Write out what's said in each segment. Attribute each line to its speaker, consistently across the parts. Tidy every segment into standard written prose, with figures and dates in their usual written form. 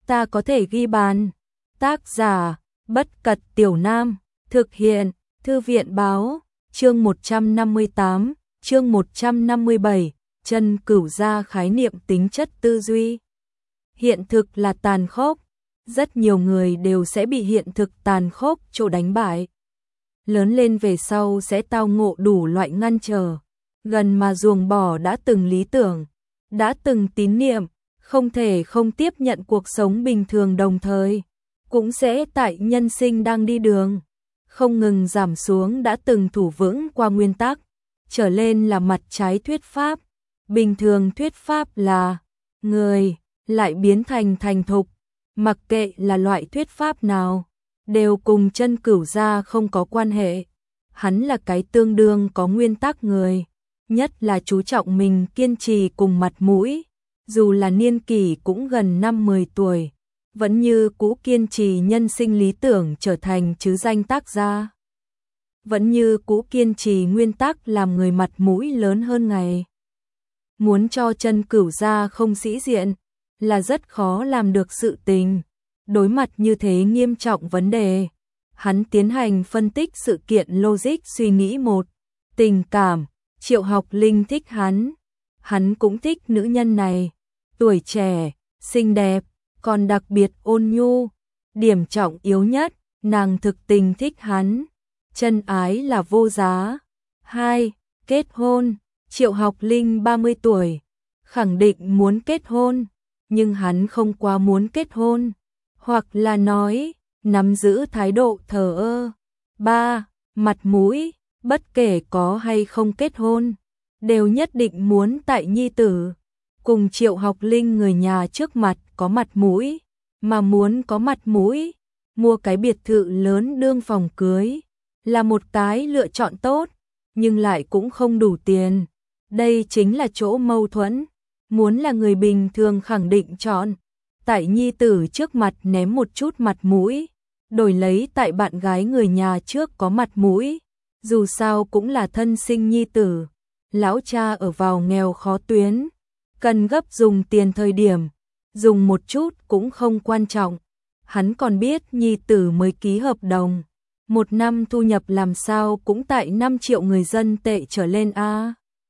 Speaker 1: ta có thể ghi bàn. Tác giả, Bất Cật Tiểu Nam, thực hiện, Thư viện báo, chương 158, chương 157, Chân Cửu Gia khái niệm tính chất tư duy. Hiện thực là tàn khốc, rất nhiều người đều sẽ bị hiện thực tàn khốc chỗ đánh bại. Lớn lên về sau sẽ tao ngộ đủ loại ngăn trở, gần mà ruồng bỏ đã từng lý tưởng, đã từng tín niệm, không thể không tiếp nhận cuộc sống bình thường, đồng thời cũng sẽ tại nhân sinh đang đi đường, không ngừng giảm xuống đã từng thủ vững qua nguyên tắc, trở lên là mặt trái thuyết pháp. Bình thường thuyết pháp là người lại biến thành thành thục, mặc kệ là loại thuyết pháp nào, đều cùng Chân Cửu Gia không có quan hệ. Hắn là cái tương đương có nguyên tắc người, nhất là chú trọng mình kiên trì cùng mặt mũi, dù là niên kỷ cũng gần 50 tuổi, vẫn như cũ kiên trì nhân sinh lý tưởng trở thành chứ danh tác gia. Vẫn như cũ kiên trì nguyên tắc làm người mặt mũi lớn hơn ngày. Muốn cho Chân Cửu Gia không sĩ diện là rất khó làm được sự tình. Đối mặt như thế nghiêm trọng vấn đề, hắn tiến hành phân tích sự kiện logic, suy nghĩ một tình cảm. Triệu Học Linh thích hắn cũng thích nữ nhân này, tuổi trẻ, xinh đẹp, còn đặc biệt ôn nhu. Điểm trọng yếu nhất, nàng thực tình thích hắn, chân ái là vô giá. 2. Kết hôn. Triệu Học Linh 30 tuổi, khẳng định muốn kết hôn, nhưng hắn không quá muốn kết hôn, hoặc là nói, nắm giữ thái độ thờ ơ. 3. Mặt mũi, bất kể có hay không kết hôn, đều nhất định muốn tại nhi tử cùng Triệu Học Linh người nhà trước mặt có mặt mũi, mà muốn có mặt mũi, mua cái biệt thự lớn đương phòng cưới là một cái lựa chọn tốt, nhưng lại cũng không đủ tiền. Đây chính là chỗ mâu thuẫn. Muốn là người bình thường khẳng định chọn tại nhi tử trước mặt ném một chút mặt mũi, đổi lấy tại bạn gái người nhà trước có mặt mũi. Dù sao cũng là thân sinh nhi tử, lão cha ở vào nghèo khó tuyến, cần gấp dùng tiền thời điểm, dùng một chút cũng không quan trọng. Hắn còn biết nhi tử mới ký hợp đồng, một năm thu nhập làm sao cũng tại 5 triệu người dân tệ trở lên a.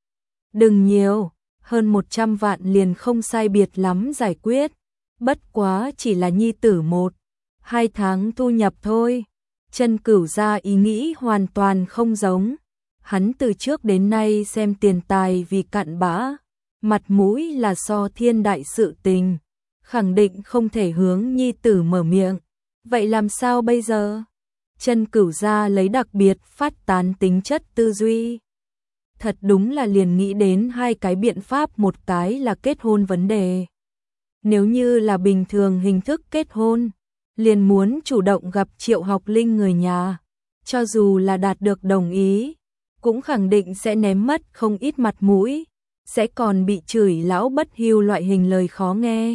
Speaker 1: Đừng nhiều, hơn 100 vạn liền không sai biệt lắm giải quyết, bất quá chỉ là nhi tử 1-2 tháng thu nhập thôi. Chân Cửu Gia ý nghĩ hoàn toàn không giống. Hắn từ trước đến nay xem tiền tài vì cặn bã, mặt mũi là so thiên đại sự tình, khẳng định không thể hướng nhi tử mở miệng. Vậy làm sao bây giờ? Chân Cửu Gia lấy đặc biệt phát tán tính chất tư duy. Thật đúng là liền nghĩ đến 2 cái biện pháp, một cái là kết hôn vấn đề. Nếu như là bình thường hình thức kết hôn, liền muốn chủ động gặp Triệu Học Linh người nhà, cho dù là đạt được đồng ý, cũng khẳng định sẽ ném mất không ít mặt mũi, sẽ còn bị chửi lão bất hiếu loại hình lời khó nghe.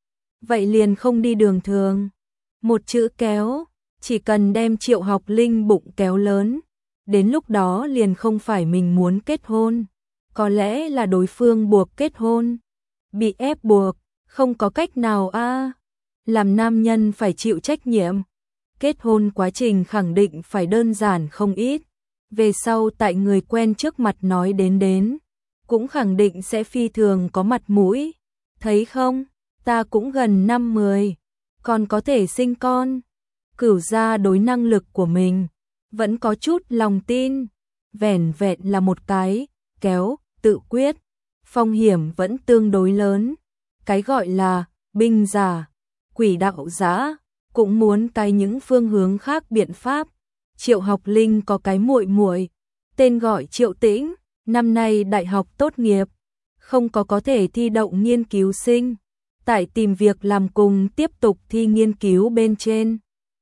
Speaker 1: Vậy liền không đi đường thường, một chữ kéo, chỉ cần đem Triệu Học Linh bụng kéo lớn, đến lúc đó liền không phải mình muốn kết hôn, có lẽ là đối phương buộc kết hôn, bị ép buộc, không có cách nào a. Làm nam nhân phải chịu trách nhiệm, kết hôn quá trình khẳng định phải đơn giản không ít, về sau tại người quen trước mặt nói đến, cũng khẳng định sẽ phi thường có mặt mũi. Thấy không, ta cũng gần 50, còn có thể sinh con. Cửu Gia đối năng lực của mình vẫn có chút lòng tin, vẻn vẹn là một cái kéo tự quyết, phong hiểm vẫn tương đối lớn. Cái gọi là binh giả, quỷ đạo giả, cũng muốn cái những phương hướng khác biện pháp. Triệu Học Linh có cái muội muội, tên gọi Triệu Tĩnh, năm nay đại học tốt nghiệp, không có thể thi đậu nghiên cứu sinh, tại tìm việc làm cùng tiếp tục thi nghiên cứu bên trên.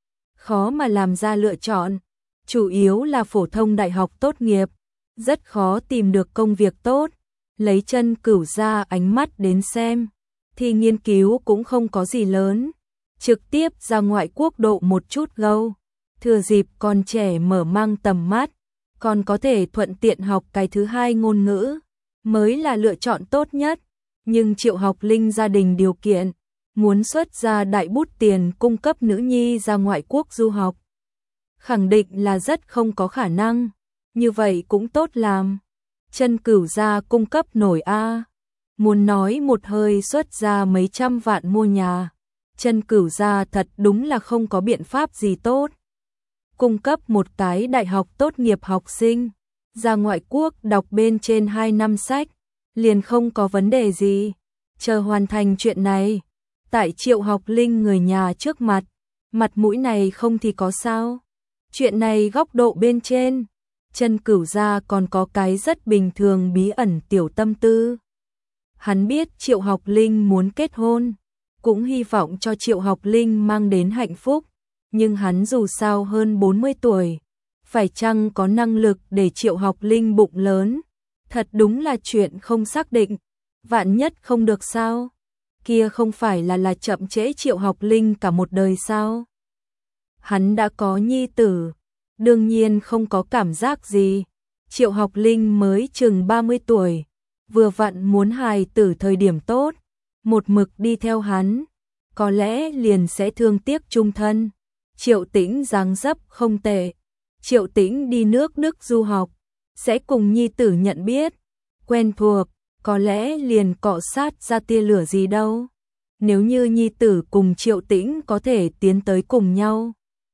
Speaker 1: Khó mà làm ra lựa chọn, chủ yếu là phổ thông đại học tốt nghiệp, rất khó tìm được công việc tốt. Lấy Chân Cửu Gia ánh mắt đến xem, thì nghiên cứu cũng không có gì lớn, trực tiếp ra ngoại quốc độ một chút gâu, thừa dịp còn trẻ mở mang tầm mắt, còn có thể thuận tiện học cái thứ hai ngôn ngữ, mới là lựa chọn tốt nhất. Nhưng Triệu Học Linh gia đình điều kiện muốn xuất ra đại bút tiền cung cấp nữ nhi ra ngoại quốc du học. Khẳng định là rất không có khả năng, như vậy cũng tốt làm. Chân Cửu gia cung cấp nổi a. Muốn nói một hơi xuất ra mấy trăm vạn mua nhà, Chân Cửu gia thật đúng là không có biện pháp gì tốt. Cung cấp một cái đại học tốt nghiệp học sinh ra ngoại quốc đọc bên trên 2 năm sách, liền không có vấn đề gì. Chờ hoàn thành chuyện này, tại Triệu Học Linh người nhà trước mặt, mặt mũi này không thì có sao. Chuyện này góc độ bên trên, Chân Cửu gia còn có cái rất bình thường bí ẩn tiểu tâm tư. Hắn biết Triệu Học Linh muốn kết hôn, cũng hy vọng cho Triệu Học Linh mang đến hạnh phúc, nhưng hắn dù sao hơn 40 tuổi, phải chăng có năng lực để Triệu Học Linh bụng lớn, thật đúng là chuyện không xác định. Vạn nhất không được sao? Kia không phải là chậm trễ Triệu Học Linh cả một đời sao? Hắn đã có nhi tử, đương nhiên không có cảm giác gì. Triệu Học Linh mới chừng 30 tuổi, vừa vặn muốn hài tử thời điểm tốt, một mực đi theo hắn, có lẽ liền sẽ thương tiếc chung thân. Triệu Tĩnh dáng dấp không tệ, Triệu Tĩnh đi nước Đức du học, sẽ cùng nhi tử nhận biết, quen thuộc, có lẽ liền cọ sát ra tia lửa gì đâu. Nếu như nhi tử cùng Triệu Tĩnh có thể tiến tới cùng nhau,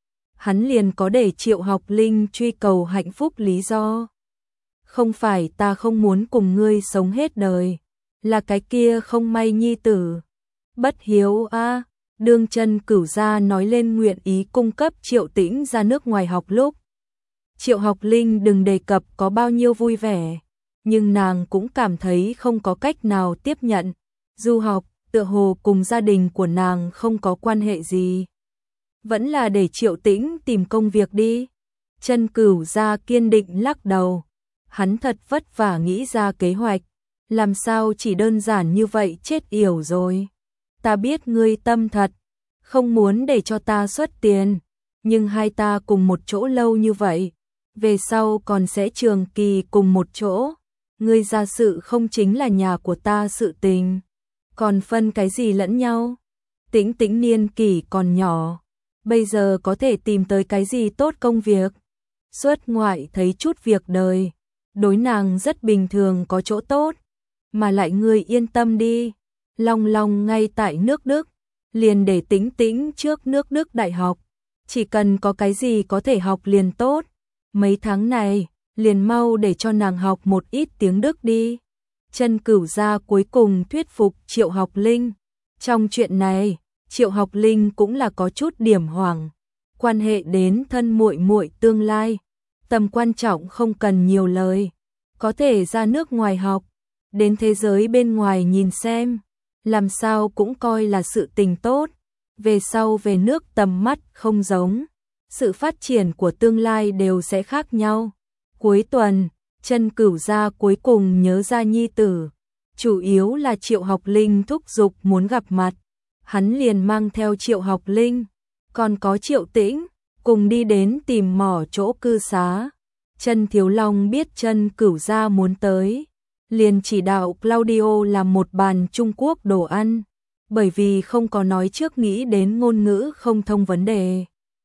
Speaker 1: hắn liền có để Triệu Học Linh truy cầu hạnh phúc lý do. Không phải ta không muốn cùng ngươi sống hết đời, là cái kia không may nhi tử. Bất hiếu a. Đương Chân Cửu gia nói lên nguyện ý cung cấp Triệu Tĩnh ra nước ngoài học lúc, Triệu Học Linh đừng đề cập có bao nhiêu vui vẻ, nhưng nàng cũng cảm thấy không có cách nào tiếp nhận. Du học, tựa hồ cùng gia đình của nàng không có quan hệ gì. Vẫn là để Triệu Tĩnh tìm công việc đi. Chân Cửu gia kiên định lắc đầu. Hắn thật vất vả nghĩ ra kế hoạch, làm sao chỉ đơn giản như vậy chết yểu rồi. Ta biết ngươi tâm thật, không muốn để cho ta xuất tiền, nhưng hai ta cùng một chỗ lâu như vậy, về sau còn sẽ trường kỳ cùng một chỗ. Ngươi gia sự không chính là nhà của ta sự tình, còn phân cái gì lẫn nhau. Tĩnh Tĩnh niên kỷ còn nhỏ, bây giờ có thể tìm tới cái gì tốt công việc. Xuất ngoại thấy chút việc đời, đối nàng rất bình thường có chỗ tốt, mà lại ngươi yên tâm đi. Long Long ngay tại nước Đức, liền để Tĩnh Tĩnh trước nước Đức đại học, chỉ cần có cái gì có thể học liền tốt. Mấy tháng này, liền mau để cho nàng học một ít tiếng Đức đi. Chân Cửu gia cuối cùng thuyết phục Triệu Học Linh. Trong chuyện này, Triệu Học Linh cũng là có chút điểm hoảng, quan hệ đến thân muội muội tương lai, tầm quan trọng không cần nhiều lời, có thể ra nước ngoài học, đến thế giới bên ngoài nhìn xem, làm sao cũng coi là sự tình tốt. Về sau về nước tầm mắt không giống, sự phát triển của tương lai đều sẽ khác nhau. Cuối tuần, Chân Cửu gia cuối cùng nhớ ra nhi tử, chủ yếu là Triệu Học Linh thúc giục muốn gặp mặt, hắn liền mang theo Triệu Học Linh, còn có Triệu Tĩnh, cùng đi đến tìm mỏ chỗ cư xá. Chân Thiếu Long biết Chân Cửu gia muốn tới, liền chỉ đạo Claudio làm một bàn Trung Quốc đồ ăn, bởi vì không có nói trước nghĩ đến ngôn ngữ không thông vấn đề.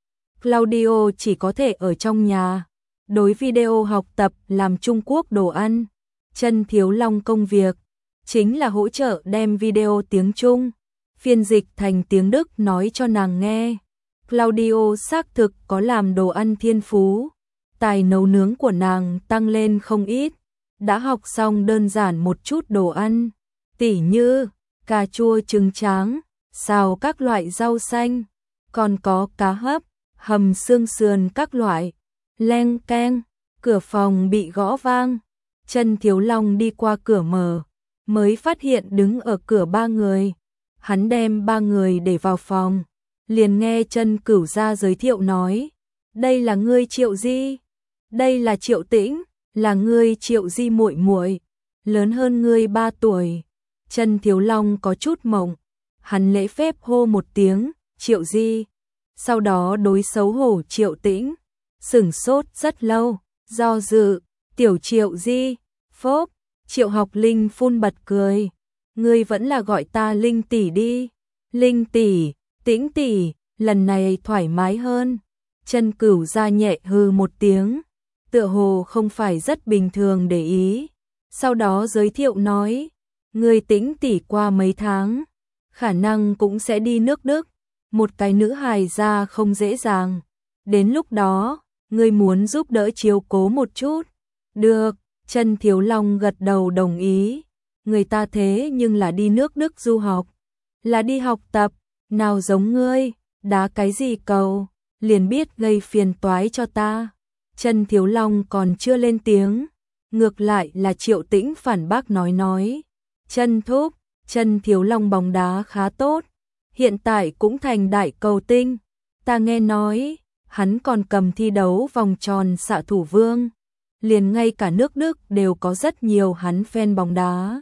Speaker 1: Claudio chỉ có thể ở trong nhà, đối video học tập làm Trung Quốc đồ ăn. Chân Thiếu Long công việc chính là hỗ trợ đem video tiếng Trung phiên dịch thành tiếng Đức nói cho nàng nghe. Claudio xác thực có làm đồ ăn thiên phú, tài nấu nướng của nàng tăng lên không ít, đã học xong đơn giản một chút đồ ăn, tỉ như cà chua trứng tráng, xào các loại rau xanh, còn có cá hấp, hầm xương sườn các loại. Leng keng, cửa phòng bị gõ vang. Chân Thiếu Long đi qua cửa mở, mới phát hiện đứng ở cửa 3 người. Hắn đem 3 người để vào phòng, liền nghe Chân Cửu gia giới thiệu nói, đây là ngươi Triệu Di, đây là Triệu Tĩnh, là ngươi Triệu Di muội muội, lớn hơn ngươi 3 tuổi. Chân Thiếu Long có chút mộng, hắn lễ phép hô một tiếng, Triệu Di, sau đó đối xấu hổ Triệu Tĩnh, sửng sốt rất lâu, do dự, tiểu Triệu Di, phốp. Triệu Học Linh phun bật cười, ngươi vẫn là gọi ta Linh tỷ đi. Linh tỷ, Tĩnh tỷ, lần này thoải mái hơn. Chân Cửu ra nhẹ hừ một tiếng, tựa hồ không phải rất bình thường để ý. Sau đó giới thiệu nói, người Tĩnh tỷ qua mấy tháng, khả năng cũng sẽ đi nước Đức, một cái nữ hài ra không dễ dàng. Đến lúc đó, ngươi muốn giúp đỡ chiếu cố một chút. Được, Chân Thiếu Long gật đầu đồng ý. Người ta thế nhưng là đi nước Đức du học, là đi học tập, nào giống ngươi, đá cái gì cầu, liền biết gây phiền toái cho ta. Chân Thiếu Long còn chưa lên tiếng, ngược lại là Triệu Tĩnh phản bác nói. Chân thúc, Chân Thiếu Long bóng đá khá tốt, hiện tại cũng thành đại cầu tinh. Ta nghe nói, hắn còn cầm thi đấu vòng tròn xạ thủ vương. Liền ngay cả nước Đức đều có rất nhiều hắn fan bóng đá.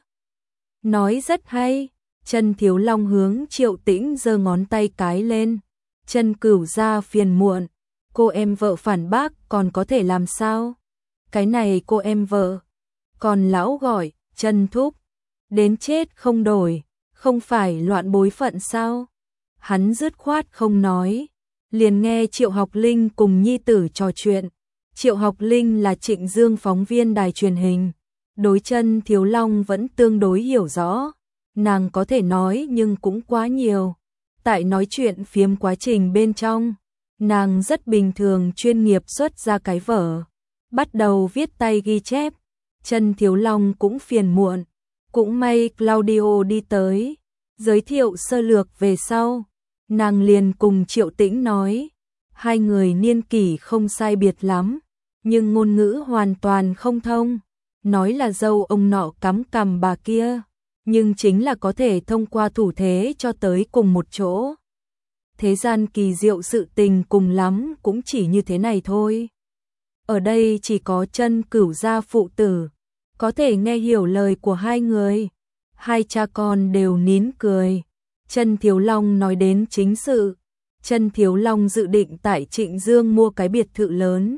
Speaker 1: Nói rất hay, Chân Thiếu Long hướng Triệu Tĩnh giơ ngón tay cái lên. Chân Cửu ra phiền muộn, cô em vợ phản bác còn có thể làm sao? Cái này cô em vợ. Còn lão gọi, Chân thúc, đến chết không đổi, không phải loạn bối phận sao? Hắn dứt khoát không nói, liền nghe Triệu Học Linh cùng nhi tử trò chuyện. Triệu Học Linh là Trịnh Dương phóng viên đài truyền hình, đối Chân Thiếu Long vẫn tương đối hiểu rõ, nàng có thể nói nhưng cũng quá nhiều. Tại nói chuyện phiếm quá trình bên trong, nàng rất bình thường chuyên nghiệp xuất ra cái vở, bắt đầu viết tay ghi chép. Chân Thiếu Long cũng phiền muộn, cũng may Claudio đi tới, giới thiệu sơ lược về sau, nàng liền cùng Triệu Tĩnh nói, hai người niên kỷ không sai biệt lắm, nhưng ngôn ngữ hoàn toàn không thông, nói là dâu ông nọ cắm cằm bà kia, nhưng chính là có thể thông qua thủ thế cho tới cùng một chỗ. Thế gian kỳ diệu sự tình cùng lắm cũng chỉ như thế này thôi. Ở đây chỉ có Chân Cửu gia phụ tử có thể nghe hiểu lời của hai người. Hai cha con đều nín cười. Chân Thiếu Long nói đến chính sự. Chân Thiếu Long dự định tại Trịnh Dương mua cái biệt thự lớn.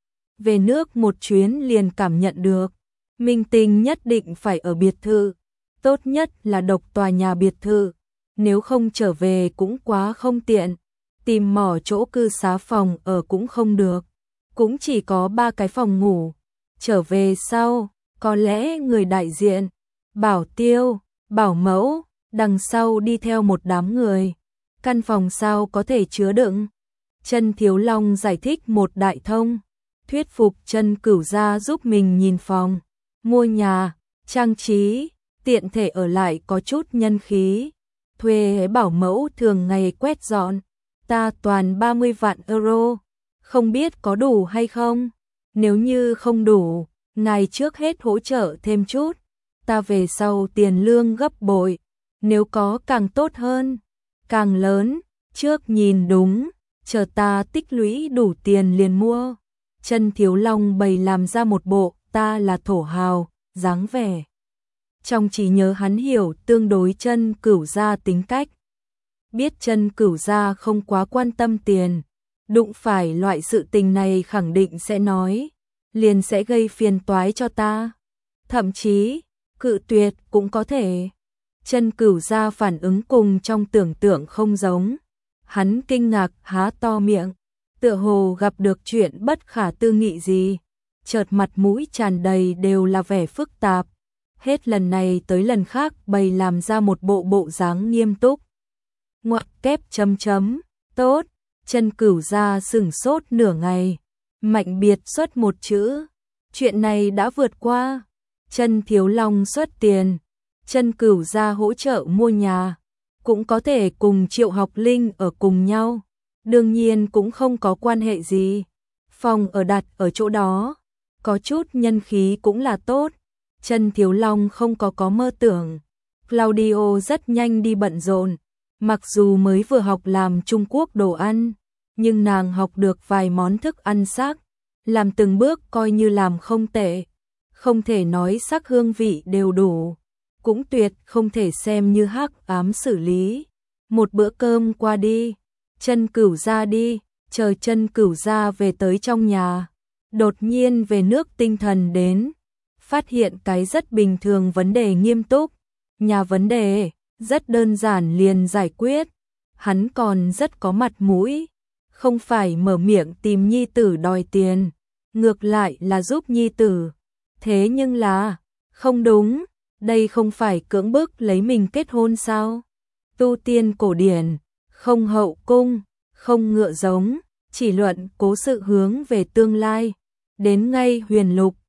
Speaker 1: Về nước một chuyến liền cảm nhận được, minh tinh nhất định phải ở biệt thự, tốt nhất là độc tòa nhà biệt thự, nếu không trở về cũng quá không tiện, tìm mỏ chỗ cư xá phòng ở cũng không được, cũng chỉ có 3 cái phòng ngủ. Trở về sau, có lẽ người đại diện, bảo tiêu, bảo mẫu, đằng sau đi theo một đám người. Căn phòng sao có thể chứa đựng? Chân Thiếu Long giải thích một đại thông, thuyết phục Chân Cửu gia giúp mình nhìn phòng, mua nhà, trang trí, tiện thể ở lại có chút nhân khí. Thuê bảo mẫu thường ngày quét dọn, ta toàn 30 vạn euro, không biết có đủ hay không? Nếu như không đủ, ngài trước hết hỗ trợ thêm chút, ta về sau tiền lương gấp bội, nếu có càng tốt hơn, càng lớn, trước nhìn đúng, chờ ta tích lũy đủ tiền liền mua. Chân Thiếu Long bày làm ra một bộ ta là thổ hào dáng vẻ. Trong trí nhớ hắn hiểu tương đối Chân Cửu gia tính cách, biết Chân Cửu gia không quá quan tâm tiền, đụng phải loại sự tình này khẳng định sẽ nói, liền sẽ gây phiền toái cho ta, thậm chí cự tuyệt cũng có thể. Chân Cửu gia phản ứng cùng trong tưởng tượng không giống, hắn kinh ngạc há to miệng, tựa hồ gặp được chuyện bất khả tư nghị gì, chợt mặt mũi tràn đầy đều là vẻ phức tạp, hết lần này tới lần khác bày làm ra một bộ dáng nghiêm túc. Ngoặc kép chấm chấm, tốt. Chân Cửu gia sửng sốt nửa ngày, mạnh biệt xuất một chữ, chuyện này đã vượt qua. Chân Thiếu Long xuất tiền, Chân Cửu gia hỗ trợ mua nhà, cũng có thể cùng Triệu Học Linh ở cùng nhau, đương nhiên cũng không có quan hệ gì, phòng ở đặt ở chỗ đó, có chút nhân khí cũng là tốt. Chân Thiếu Long không có mơ tưởng. Claudio rất nhanh đi bận rộn, mặc dù mới vừa học làm Trung Quốc đồ ăn, nhưng nàng học được vài món thức ăn xác, làm từng bước coi như làm không tệ, không thể nói sắc hương vị đều đủ, cũng tuyệt không thể xem như hắc ám xử lý. Một bữa cơm qua đi, Chân Cửu gia đi, chờ Chân Cửu gia về tới trong nhà, đột nhiên về nước tinh thần đến, phát hiện cái rất bình thường vấn đề nghiêm túc, nhà vấn đề, rất đơn giản liền giải quyết, hắn còn rất có mặt mũi, không phải mở miệng tìm nhi tử đòi tiền, ngược lại là giúp nhi tử. Thế nhưng là, không đúng, đây không phải cưỡng bức lấy mình kết hôn sao? Tu tiên cổ điển, không hậu cung, không ngựa giống, chỉ luận cố sự hướng về tương lai. Đến ngay Huyền Lục,